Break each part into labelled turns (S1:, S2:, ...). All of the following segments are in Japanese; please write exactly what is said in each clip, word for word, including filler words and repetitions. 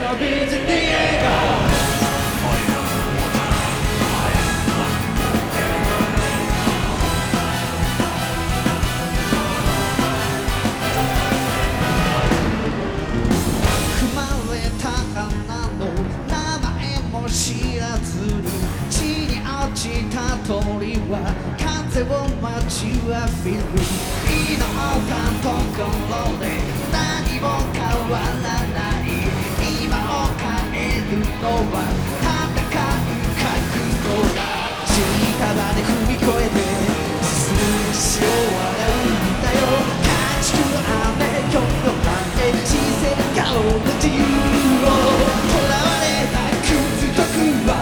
S1: 知らずに地に落ちた鳥は風を待ちわびる祈ったところで何も変わらない今を変えるのは戦う覚悟だ地束で踏み越えて進む血を笑うんだよ家畜の雨今日の雨人生の顔の自由を囚われない反撃の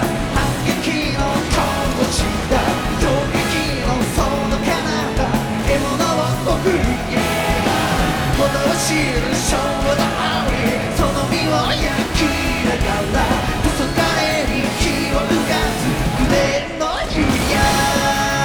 S1: 心地だ衝撃のその彼方獲物を送る家がものを知る衝動にその身を焼きながら黄昏に火をうがつ腕の指や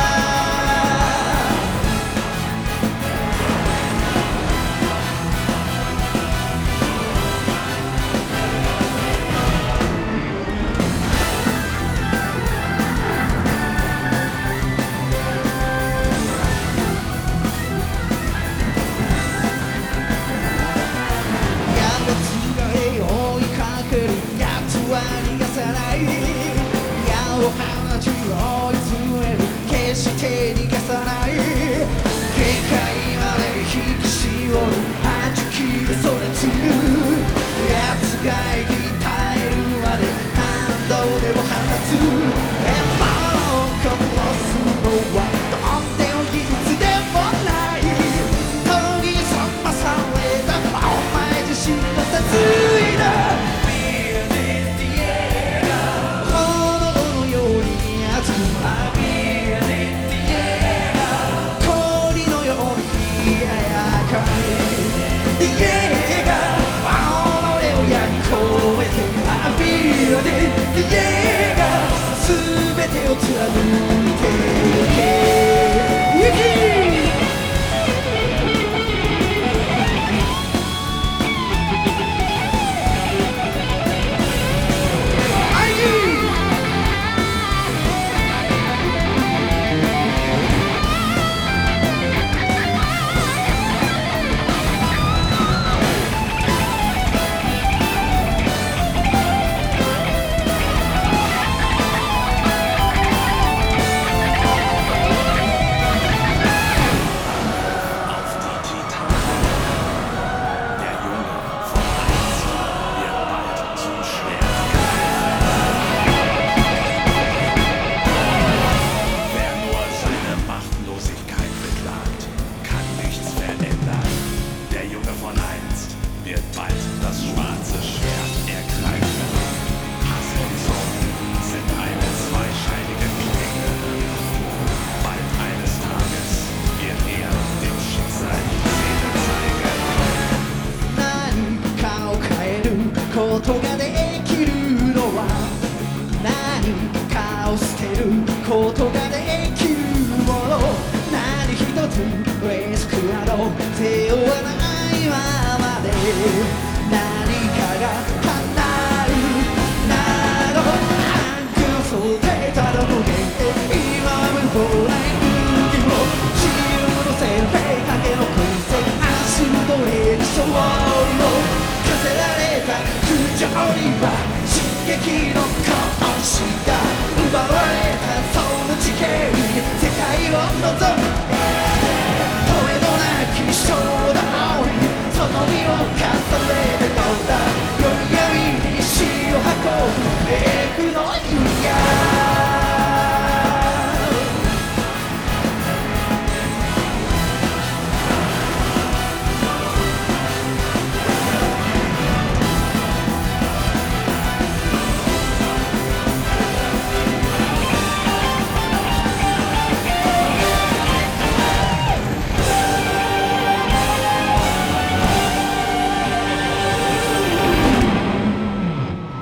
S1: 逃がさない矢を放ち追い詰める決して逃がさない限界まで引きしおるはじきでそれつる奴が生き絶えるまで何度でも放つ獲物を殺すのはとっても技術でもない研ぎ澄まされたお前自身の殺意だ全てを貫いてゆけゆきことができるのは何かを捨てることが